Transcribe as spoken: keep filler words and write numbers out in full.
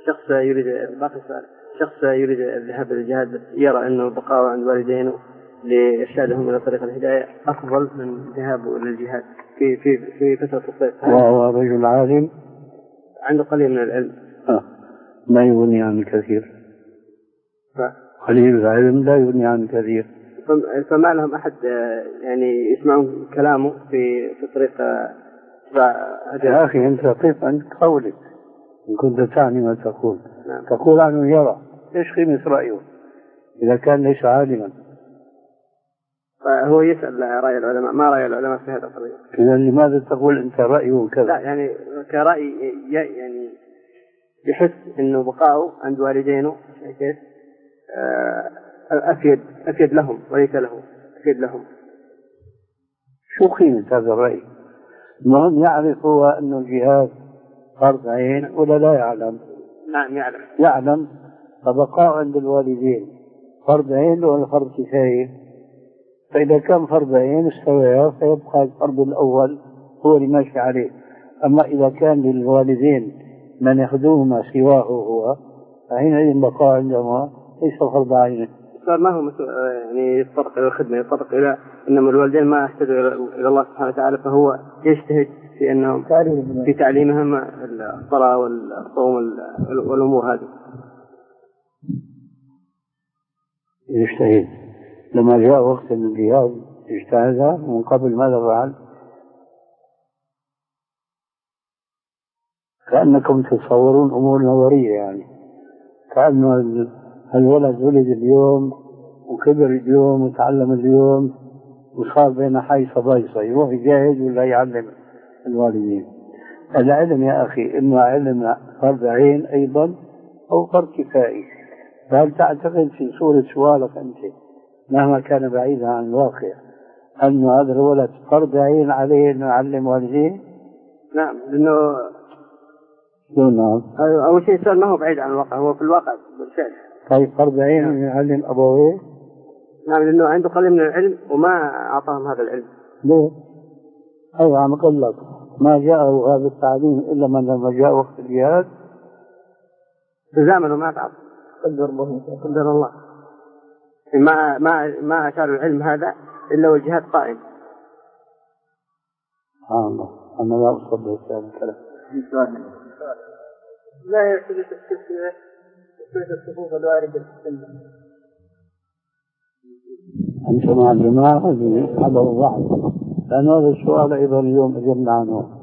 شخص يريد باقي سؤال شخص يريد الذهاب للجهاد بس يرى أنه بقاء عند والدينه لإرشادهم إلى طريق الهداية أفضل من ذهابه إلى الجهاد في في في فترة الصيف. وهو رجل عالم عنده قليل من العلم آه. ما يغني عن الكثير. ف... قليل العلم لا يغني عن الكثير. فما لهم أحد يعني يسمعون كلامه في في طريق. ف... يا أخي أنت قف عند قولك إن كنت تعني ما تقول. نعم. تقول عنه يرى إيش قيمة رأيه إذا كان ليس عالما؟ فهو يسأل رأي العلماء ما رأي العلماء في هذا القضية. إذا لماذا تقول أنت رأيه كذا؟ لا يعني كرأي يعني يحس إنه بقاؤه عند والدينه كيف أفيد أفيد لهم وليس له أفيد لهم. شو قيمة هذا الرأي؟ المهم يعرف هو أنه الجهاد فرض عين ولا لا يعلم؟ نعم يعلم. يعلم. فبقاء عند الوالدين فرض عين ولا فرض كفاية؟ فإذا كان فرض عين استوى فيبقى الفرض الأول هو اللي ماشي عليه. أما إذا كان للوالدين من يخدمهما سواه هو فحينئذ بقاء عندهما ليس فرض عين. ما هو يعني يتطرق إلى الخدمة يتطرق إلى إنما الوالدين ما اهتدوا إلى الله سبحانه وتعالى فهو يجتهد في أنهم في تعليمهم الصلاة والصوم والأمور هذه. يجتهد. لما جاء وقت الجهاد اجتهد من قبل ماذا فعل؟ كأنكم تتصورون أمور نظرية يعني كأنه الولد ولد اليوم وكبر اليوم وتعلم اليوم وصار بين حيصة بايصة يروح يجاهد ولا يعلم الوالدين. العلم يا أخي إما علم فرض عين أيضا أو فرض كفائي. فهل تعتقد في صورة سؤالك أنت مهما كان بعيدا عن الواقع أن هذا الولد فرض عين عليه أنه يعلم والديه؟ نعم لأنه نعم. أول شيء السؤال ما هو بعيد عن الواقع هو في الواقع بالفعل. طيب فرض عين أن يعلم أبويه؟ نعم لأنه عنده قليل من العلم وما أعطاهم هذا العلم. ليه؟ أيوة عم أقول لك ما جاءه هذا التعليم إلا من لما جاء وقت الجهاد تزامنوا ما تعب قدر الله قدر الله ما ما ما أشار العلم هذا إلا والجهاد قائم. سبحان الله أنا لا أصدق هذا الكلام. لا يحدث التسوية تسوية الصفوف الواردة في السنة. أنت مع الجماعة هذا الضعف لأن هذا السؤال أيضا اليوم أجبنا عنه.